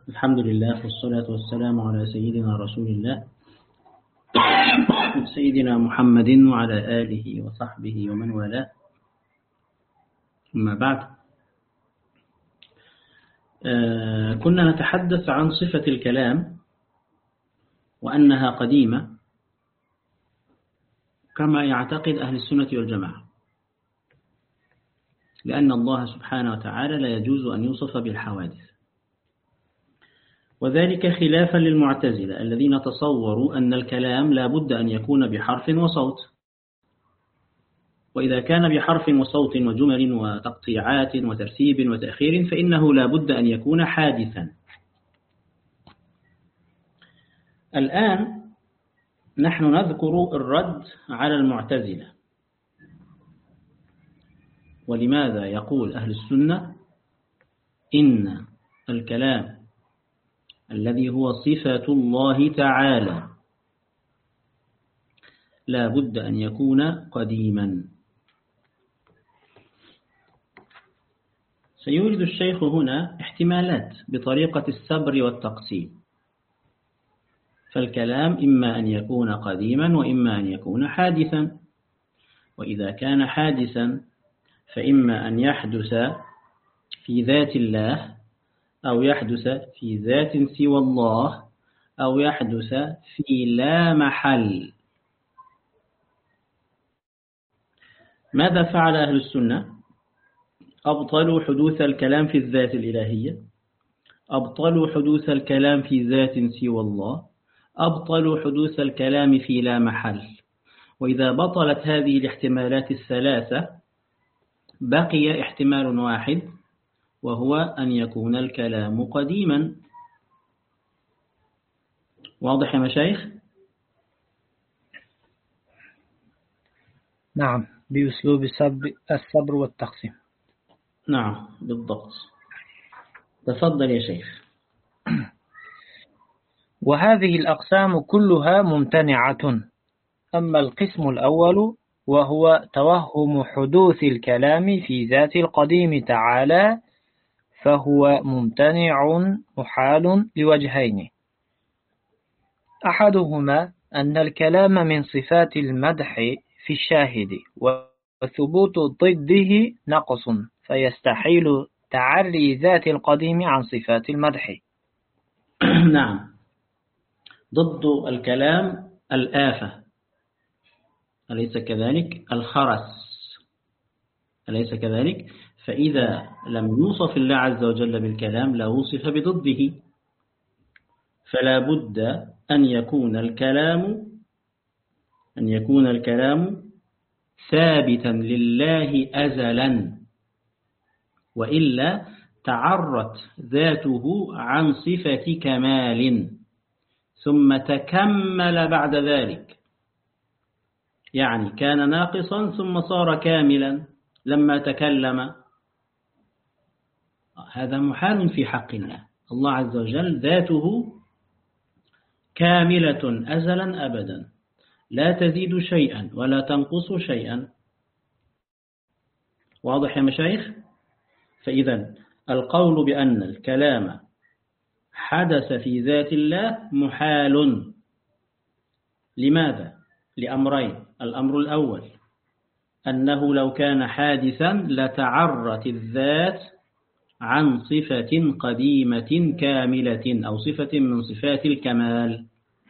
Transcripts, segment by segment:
الحمد لله والصلاة والسلام على سيدنا رسول الله سيدنا محمد وعلى آله وصحبه ومن والاه. أما بعد، كنا نتحدث عن صفة الكلام وأنها قديمة كما يعتقد أهل السنة والجماعة، لأن الله سبحانه وتعالى لا يجوز أن يوصف بالحوادث، وذلك خلافا للمعتزلة الذين تصوروا أن الكلام لا بد أن يكون بحرف وصوت، وإذا كان بحرف وصوت وجمل وتقطيعات وترتيب وتأخير فإنه لا بد أن يكون حادثا. الآن نحن نذكر الرد على المعتزلة. ولماذا يقول أهل السنة إن الكلام الذي هو صفة الله تعالى لا بد أن يكون قديما؟ سيورد الشيخ هنا احتمالات بطريقة السبر والتقسيم، فالكلام إما أن يكون قديما وإما أن يكون حادثا، وإذا كان حادثا فإما أن يحدث في ذات الله أو يحدث في ذات سوى الله أو يحدث في لا محل. ماذا فعل أهل السنة؟ أبطلوا حدوث الكلام في الذات الإلهية، أبطلوا حدوث الكلام في ذات سوى الله، أبطلوا حدوث الكلام في لا محل. وإذا بطلت هذه الاحتمالات الثلاثة بقي احتمال واحد، وهو أن يكون الكلام قديما. واضح يا مشايخ؟ نعم، بأسلوب الصبر والتقسيم. نعم بالضبط. تفضل يا شيخ. وهذه الأقسام كلها ممتنعة. أما القسم الأول وهو توهم حدوث الكلام في ذات القديم تعالى فهو ممتنع محال لوجهين. أحدهما أن الكلام من صفات المدح في الشاهد، وثبوت ضده نقص، فيستحيل تعري ذات القديم عن صفات المدح. نعم، ضد الكلام الآفة، أليس كذلك؟ الخرس، أليس كذلك؟ فإذا لم يوصف الله عز وجل بالكلام لا وصف بضده، فلا بد أن يكون الكلام ثابتا لله أزلا، وإلا تعرت ذاته عن صفة كمال ثم تكمل بعد ذلك، يعني كان ناقصا ثم صار كاملا لما تكلم. هذا محال في حق الله. الله عز وجل ذاته كاملة أزلا أبدا، لا تزيد شيئا ولا تنقص شيئا. واضح يا مشايخ؟ فإذا القول بأن الكلام حدث في ذات الله محال. لماذا؟ لأمرين. الأمر الأول أنه لو كان حادثا لتعرت الذات عن صفة قديمة كاملة أو صفة من صفات الكمال،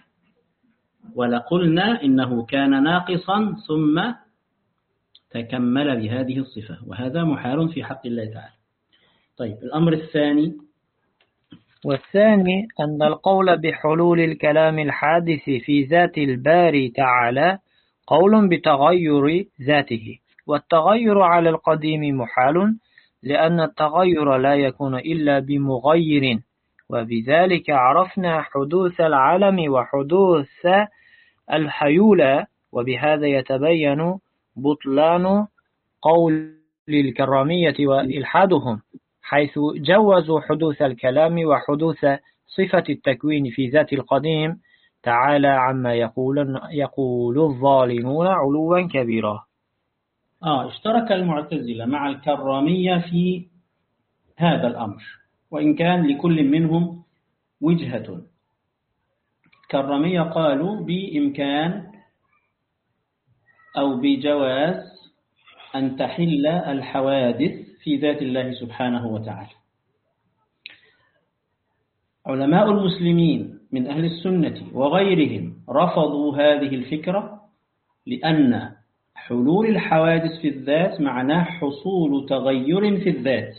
ولقلنا إنه كان ناقصا ثم تكمل بهذه الصفة، وهذا محال في حق الله تعالى. طيب، الأمر الثاني، والثاني أن القول بحلول الكلام الحادث في ذات الباري تعالى قول بتغير ذاته، والتغير على القديم محال، لأن التغير لا يكون إلا بمغير، وبذلك عرفنا حدوث العلم وحدوث الحيولى، وبهذا يتبين بطلان قول الكرامية وإلحادهم، حيث جوزوا حدوث الكلام وحدوث صفة التكوين في ذات القديم تعالى عما يقول الظالمون علوا كبيرا. اشترك المعتزلة مع الكرامية في هذا الأمر، وإن كان لكل منهم وجهة. كالرمية قالوا بإمكان أو بجواز أن تحل الحوادث في ذات الله سبحانه وتعالى. علماء المسلمين من أهل السنة وغيرهم رفضوا هذه الفكرة، لأن حلول الحوادث في الذات معناه حصول تغير في الذات،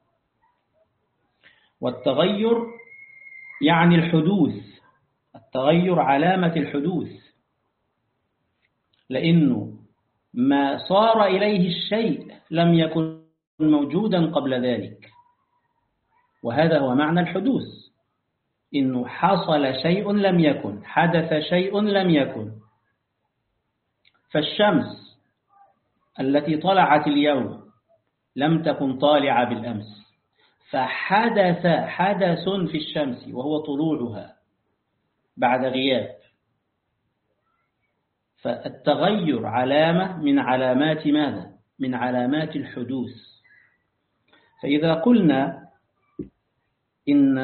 والتغير يعني الحدوث، التغير علامة الحدوث، لأنه ما صار إليه الشيء لم يكن موجودا قبل ذلك، وهذا هو معنى الحدوث، إنه حصل شيء لم يكن، حدث شيء لم يكن. فالشمس التي طلعت اليوم لم تكن طالعة بالأمس، فحدث حدث في الشمس وهو طلوعها بعد غياب. فالتغير علامة من علامات ماذا؟ من علامات الحدوث. فإذا قلنا إن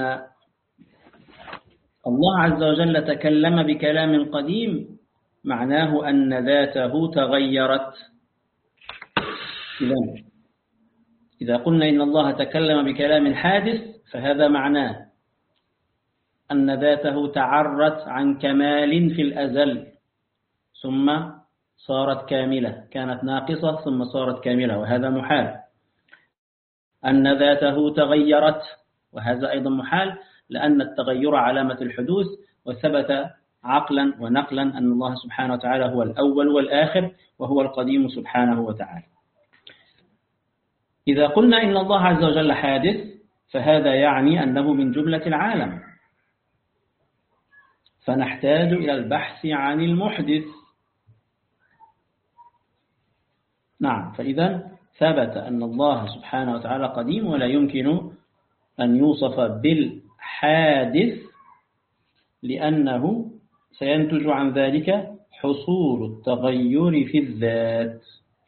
الله عز وجل تكلم بكلام قديم، معناه أن ذاته تغيرت. إذا قلنا إن الله تكلم بكلام حادث، فهذا معناه أن ذاته تعرت عن كمال في الأزل ثم صارت كاملة، كانت ناقصة ثم صارت كاملة، وهذا محال. أن ذاته تغيرت، وهذا أيضا محال، لأن التغير علامة الحدوث، وثبت عقلا ونقلا أن الله سبحانه وتعالى هو الأول والآخر، وهو القديم سبحانه وتعالى. إذا قلنا إن الله عز وجل حادث، فهذا يعني أنه من جملة العالم، فنحتاج إلى البحث عن المحدث. نعم، فإذا ثبت أن الله سبحانه وتعالى قديم، ولا يمكن أن يوصف بالحادث، لأنه سينتج عن ذلك حصول التغير في الذات،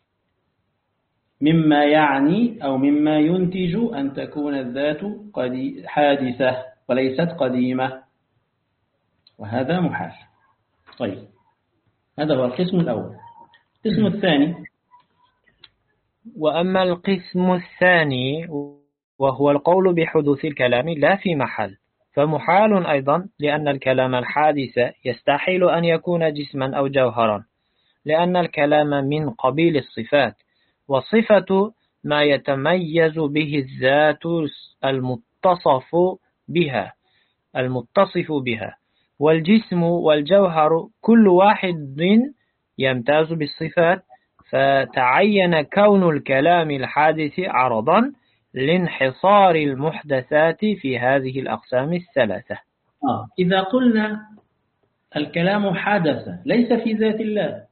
مما يعني أو مما ينتج أن تكون الذات حادثة وليست قديمة، وهذا محال. طيب، هذا هو القسم الأول. القسم الثاني: وأما القسم الثاني وهو القول بحدوث الكلام لا في محل، فمحال أيضا، لأن الكلام الحادث يستحيل أن يكون جسما أو جوهرا، لأن الكلام من قبيل الصفات، والصفة ما يتميز به الذات المتصف بها، والجسم والجوهر كل واحد يمتاز بالصفات، فتعين كون الكلام الحادث عرضا لانحصار المحدثات في هذه الأقسام الثلاثة. إذا قلنا الكلام حدث ليس في ذات الله،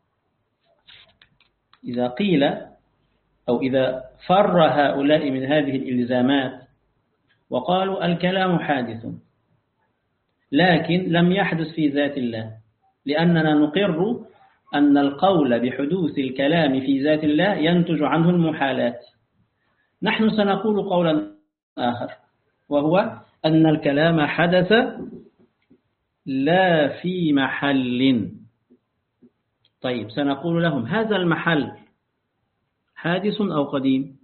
إذا قيل أو إذا فر هؤلاء من هذه الإلزامات وقالوا الكلام حادث لكن لم يحدث في ذات الله، لأننا نقر أن القول بحدوث الكلام في ذات الله ينتج عنه المحالات، نحن سنقول قولا آخر، وهو أن الكلام حدث لا في محل. طيب، سنقول لهم هذا المحل حادث أو قديم؟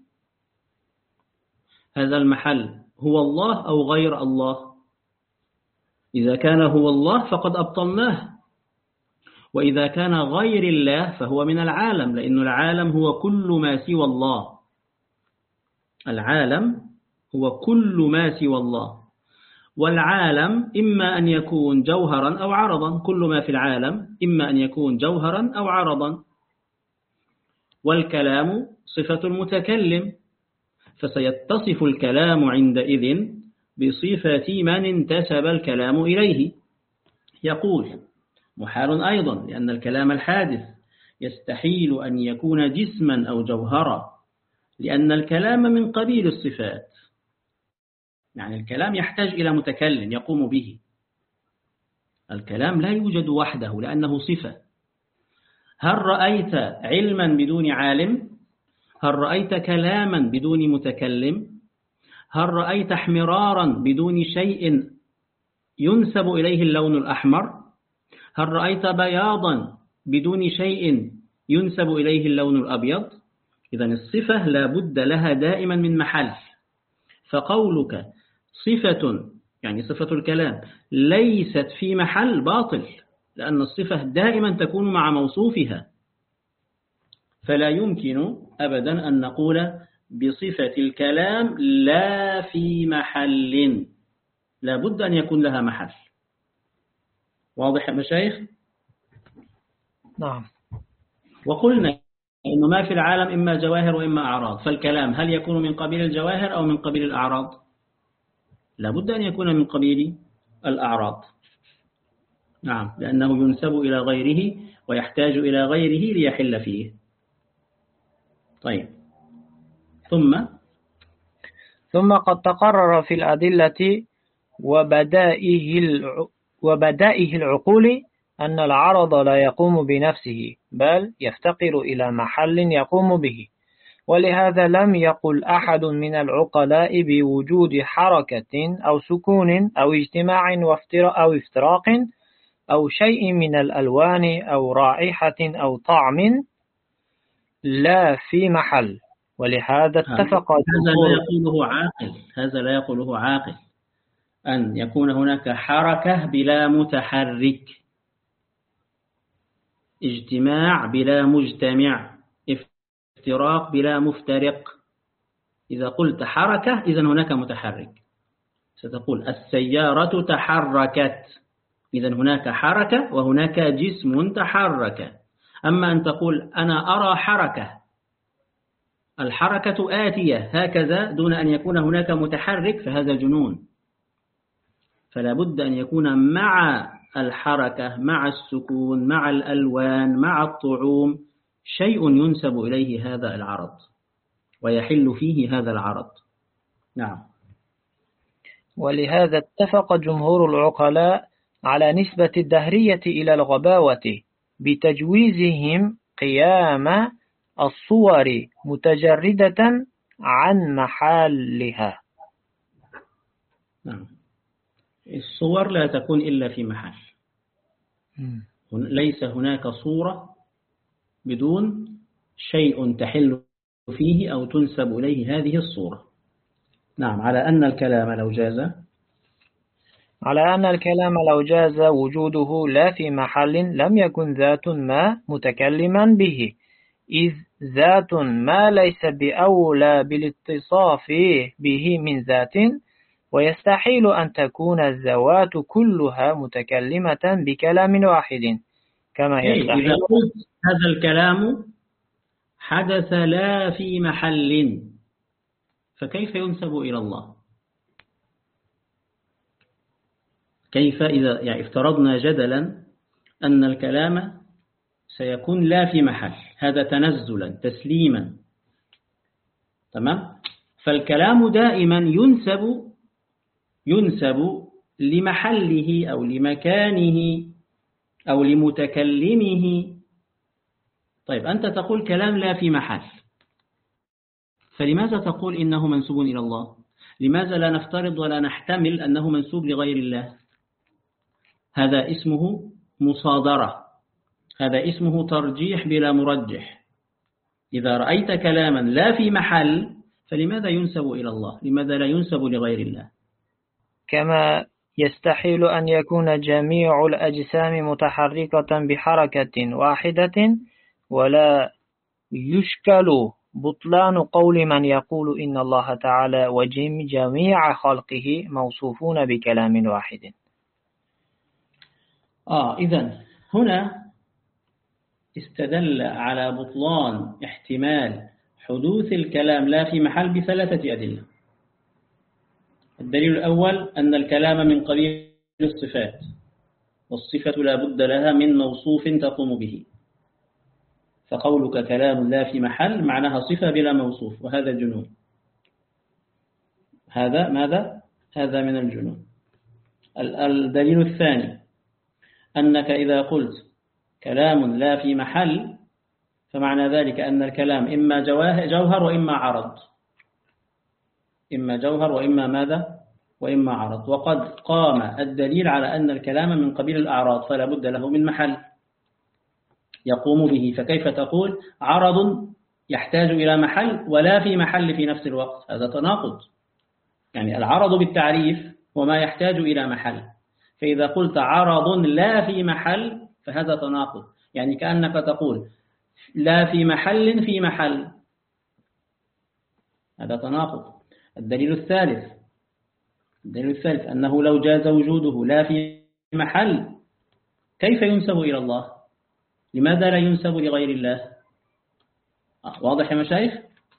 هذا المحل هو الله أو غير الله؟ إذا كان هو الله فقد أبطلناه، وإذا كان غير الله فهو من العالم، لأن العالم هو كل ما سوى الله. العالم هو كل ما سوى الله، والعالم إما أن يكون جوهرا أو عرضا، كل ما في العالم إما أن يكون جوهرا أو عرضا، والكلام صفة المتكلم، فسيتصف الكلام عندئذ بصفة من انتسب الكلام إليه. يقول محال أيضا، لأن الكلام الحادث يستحيل أن يكون جسما أو جوهرا، لأن الكلام من قبيل الصفات، يعني الكلام يحتاج إلى متكلم يقوم به. الكلام لا يوجد وحده لأنه صفة. هل رأيت علما بدون عالم؟ هل رأيت كلاما بدون متكلم؟ هل رأيت احمرارا بدون شيء ينسب إليه اللون الأحمر؟ هل رأيت بياضا بدون شيء ينسب إليه اللون الأبيض؟ إذن الصفة لا بد لها دائما من محل. فقولك صفة يعني صفة الكلام ليست في محل باطل، لأن الصفة دائما تكون مع موصوفها، فلا يمكن أبدا أن نقول بصفة الكلام لا في محل، لا بد أن يكون لها محل. واضح يا مشايخ؟ نعم. وقلنا إنه ما في العالم إما جواهر وإما أعراض، فالكلام هل يكون من قبيل الجواهر أو من قبيل الأعراض؟ لا بد أن يكون من قبيل الأعراض. نعم، لأنه ينسب إلى غيره ويحتاج إلى غيره ليحل فيه. طيب، ثم قد تقرر في الأدلة وبدائه العقول أن العرض لا يقوم بنفسه، بل يفتقر إلى محل يقوم به. ولهذا لم يقل أحد من العقلاء بوجود حركة أو سكون أو اجتماع أو افتراق أو شيء من الألوان أو رائحة أو طعم لا في محل. ولهذا اتفق هذا لا يقوله عاقل أن يكون هناك حركة بلا متحرك، اجتماع بلا مجتمع، افتراق بلا مفترق. إذا قلت حركة إذن هناك متحرك، ستقول السيارة تحركت، إذن هناك حركة وهناك جسم تحرك. أما أن تقول أنا أرى حركة، الحركة آتية هكذا دون أن يكون هناك متحرك، فهذا جنون. فلا بد أن يكون مع الحركة، مع السكون، مع الألوان، مع الطعوم شيء ينسب إليه هذا العرض ويحل فيه هذا العرض. نعم. ولهذا اتفق جمهور العقلاء على نسبة الدهرية إلى الغباوة بتجويزهم قيام الصور متجردة عن محلها. نعم. الصور لا تكون إلا في محل، ليس هناك صورة بدون شيء تحل فيه أو تنسب إليه هذه الصورة. نعم. على أن الكلام لو جاز وجوده لا في محل لم يكن ذات ما متكلما به، إذ ذات ما ليس بأولى بالاتصاف به من ذات، ويستحيل أن تكون الذوات كلها متكلمة بكلام واحد، كما يستحيل. إذا قلت هذا الكلام حدث لا في محل، فكيف ينسب إلى الله؟ كيف إذا يعني افترضنا جدلا أن الكلام سيكون لا في محل، هذا تنزلا تسليما، تمام؟ فالكلام دائما ينسب لمحله أو لمكانه أو لمتكلمه. طيب، أنت تقول كلام لا في محل، فلماذا تقول إنه منسوب إلى الله؟ لماذا لا نفترض ولا نحتمل أنه منسوب لغير الله؟ هذا اسمه مصادرة، هذا اسمه ترجيح بلا مرجح. إذا رأيت كلاما لا في محل فلماذا ينسب إلى الله؟ لماذا لا ينسب لغير الله؟ كما يستحيل أن يكون جميع الأجسام متحركة بحركة واحدة، ولا يشكل بطلان قول من يقول إن الله تعالى وجميع خلقه موصوفون بكلام واحد. إذن هنا استدل على بطلان احتمال حدوث الكلام لا في محل بثلاثة أدلة. الدليل الأول أن الكلام من قبيل الصفات، والصفة لا بد لها من موصوف تقوم به، فقولك كلام لا في محل معناها صفة بلا موصوف، وهذا جنون. هذا ماذا؟ هذا من الجنون. الدليل الثاني أنك إذا قلت كلام لا في محل فمعنى ذلك أن الكلام إما جوهر وإما عرض، إما جوهر وإما ماذا؟ وإما عرض. وقد قام الدليل على أن الكلام من قبيل الأعراض فلا بد له من محل يقوم به. فكيف تقول عرض يحتاج إلى محل ولا في محل في نفس الوقت؟ هذا تناقض. يعني العرض بالتعريف هو ما يحتاج إلى محل، فإذا قلت عرض لا في محل فهذا تناقض. يعني كأنك تقول لا في محل في محل، هذا تناقض. الدليل الثالث أنه لو جاز وجوده لا في محل كيف ينسب إلى الله؟ لماذا لا ينسب لغير الله؟ واضح يا مشايخ؟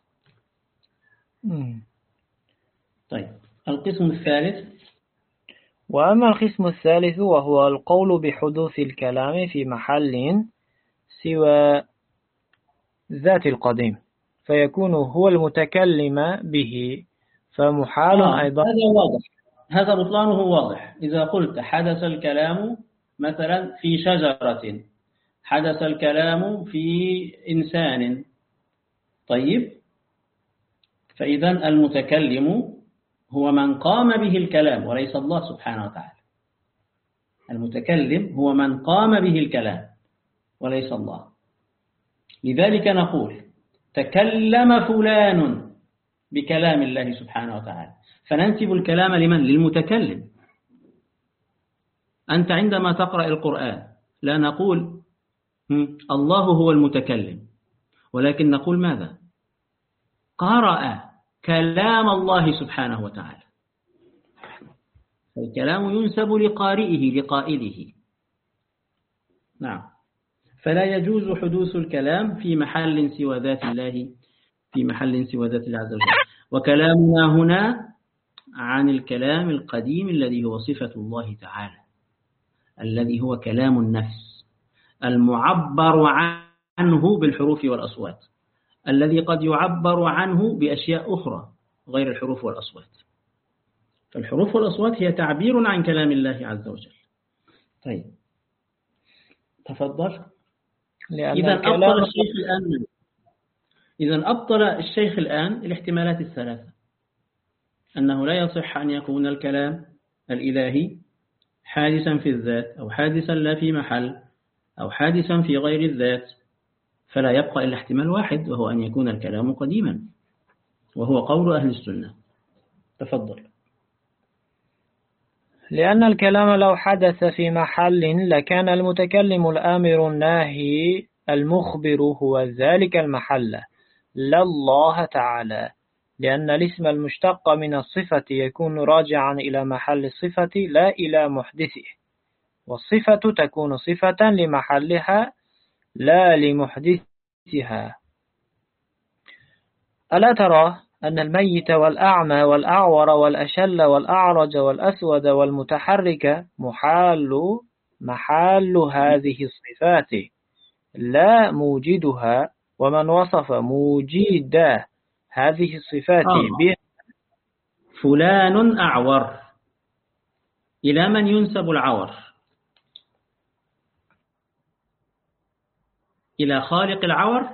طيب القسم الثالث. وأما القسم الثالث وهو القول بحدوث الكلام في محل سوى ذات القديم فيكون هو المتكلم به، فمحال أيضا. هذا واضح، هذا بطلانه واضح. إذا قلت حدث الكلام مثلا في شجرة، حدث الكلام في إنسان، طيب فإذا المتكلم هو من قام به الكلام وليس الله سبحانه وتعالى. المتكلم هو من قام به الكلام وليس الله. لذلك نقول تكلم فلان بكلام الله سبحانه وتعالى، فننسب الكلام لمن؟ للمتكلم. أنت عندما تقرأ القرآن لا نقول الله هو المتكلم، ولكن نقول ماذا؟ قرأ كلام الله سبحانه وتعالى. الكلام ينسب لقارئه لقائله. نعم. فلا يجوز حدوث الكلام في محل سوى ذات الله، في محل سوى ذات الله عز وجل. وكلامنا هنا عن الكلام القديم الذي هو صفة الله تعالى، الذي هو كلام النفس المعبر عنه بالحروف والأصوات، الذي قد يعبر عنه بأشياء أخرى غير الحروف والأصوات. فالحروف والأصوات هي تعبير عن كلام الله عز وجل. طيب تفضل. إذن أبطل الشيخ الآن الاحتمالات الثلاثة، أنه لا يصح أن يكون الكلام الإلهي حادثا في الذات أو حادثا لا في محل أو حادثا في غير الذات، فلا يبقى إلا احتمال واحد وهو أن يكون الكلام قديما، وهو قول أهل السنة. تفضل. لأن الكلام لو حدث في محل لكان المتكلم الآمر الناهي المخبر هو ذلك المحل لا الله تعالى، لأن الاسم المشتق من الصفة يكون راجعا إلى محل الصفة لا إلى محدثه، والصفة تكون صفة لمحلها لا لمحدثها. ألا ترى أن الميت والأعمى والأعور والأشل والأعرج والأسود والمتحرك محال هذه الصفات لا موجدها، ومن وصف موجد هذه الصفات به فلان أعور، إلى من ينسب العور؟ إلى خالق العور.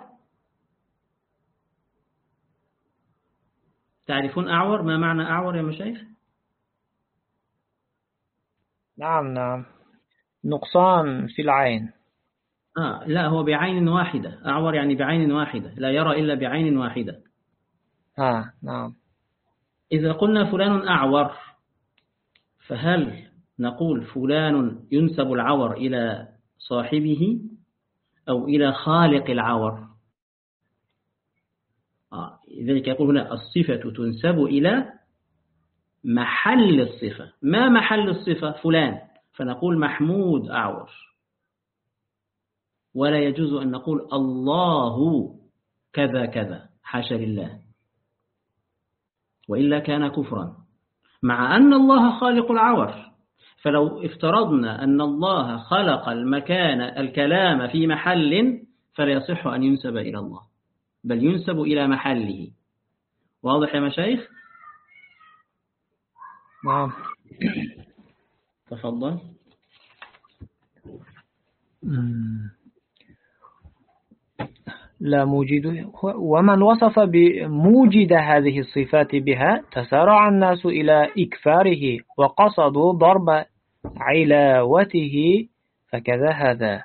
تعرفون أعور؟ ما معنى أعور يا مشايخ؟ نعم نقصان في العين. لا، هو بعين واحدة. أعور يعني بعين واحدة، لا يرى إلا بعين واحدة. نعم. إذا قلنا فلان أعور، فهل نقول فلان ينسب العور إلى صاحبه أو إلى خالق العور؟ لذلك يقول هنا الصفة تنسب إلى محل الصفة. ما محل الصفة؟ فلان، فنقول محمود أعور. ولا يجوز أن نقول الله كذا كذا، حاشا لله، وإلا كان كفرا، مع أن الله خالق العور. فلو افترضنا أن الله خلق الكلام في محل فلا يصح أن ينسب إلى الله، بل ينسب إلى محله. واضح يا مشايخ؟ نعم. تفضل. لا موجد، ومن وصف بموجد هذه الصفات بها تسارع الناس إلى إكفاره وقصدوا ضرب علاوته، فكذا هذا.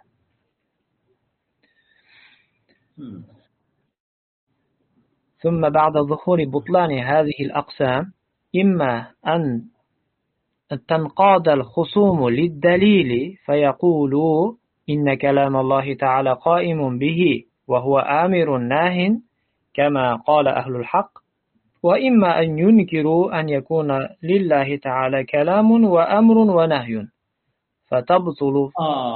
ثم بعد ظهور بطلان هذه الأقسام إما أن تنقاد الخصوم للدليل فيقولوا إن كلام الله تعالى قائم به وهو آمر ناه كما قال أهل الحق، وإما أن ينكروا أن يكون لله تعالى كلام وأمر ونهي فتبطل.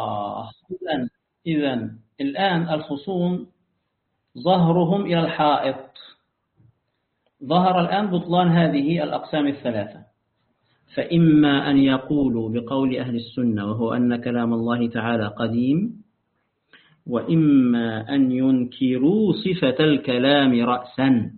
إذن الآن الخصوم ظهرهم إلى الحائط، ظهر الآن بطلان هذه الأقسام الثلاثة. فإما أن يقولوا بقول أهل السنة وهو أن كلام الله تعالى قديم، وإما أن ينكروا صفة الكلام رأسا.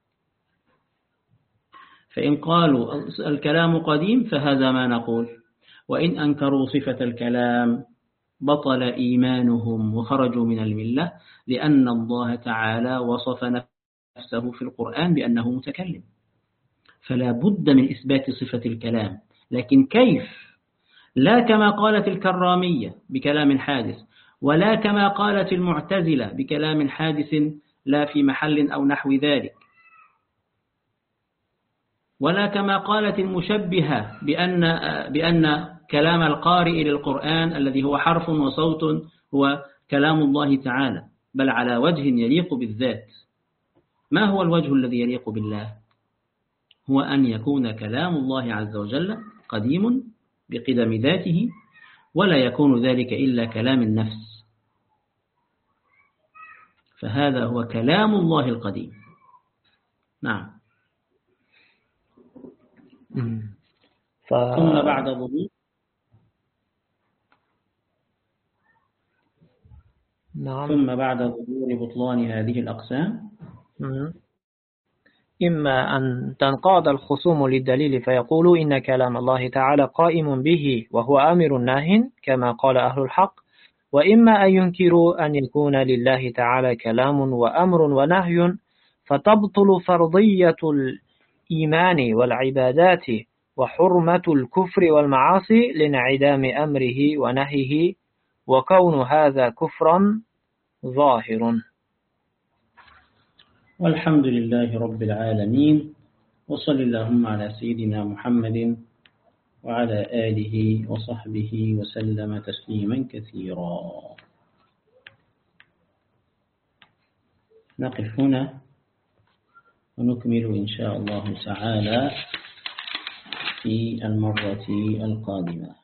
فإن قالوا الكلام قديم فهذا ما نقول، وإن أنكروا صفة الكلام بطل إيمانهم وخرجوا من الملة، لأن الله تعالى وصف نفسه في القرآن بأنه متكلم، فلا بد من إثبات صفة الكلام. لكن كيف؟ لا كما قالت الكرامية بكلام حادث، ولا كما قالت المعتزلة بكلام حادث لا في محل أو نحو ذلك، ولا كما قالت المشبهة بأن كلام القارئ للقرآن الذي هو حرف وصوت هو كلام الله تعالى، بل على وجه يليق بالذات. ما هو الوجه الذي يليق بالله؟ هو أن يكون كلام الله عز وجل قديم بقدم ذاته، ولا يكون ذلك إلا كلام النفس، فهذا هو كلام الله القديم. نعم. ثم بعد ظهور ثم بعد ظهور بطلان هذه الأقسام إما أن تنقاد الخصوم للدليل فيقولوا إن كلام الله تعالى قائم به وهو آمر ناه كما قال أهل الحق، وإما أن ينكروا أن يكون لله تعالى كلام وأمر ونهي فتبطل فرضية الإيمان والعبادات وحرمة الكفر والمعاصي لانعدام أمره ونهيه، وكون هذا كفرا ظاهر. والحمد لله رب العالمين، وصل اللهم على سيدنا محمد وعلى آله وصحبه وسلم تسليما كثيرا. نقف هنا ونكمل إن شاء الله تعالى في المرة القادمة.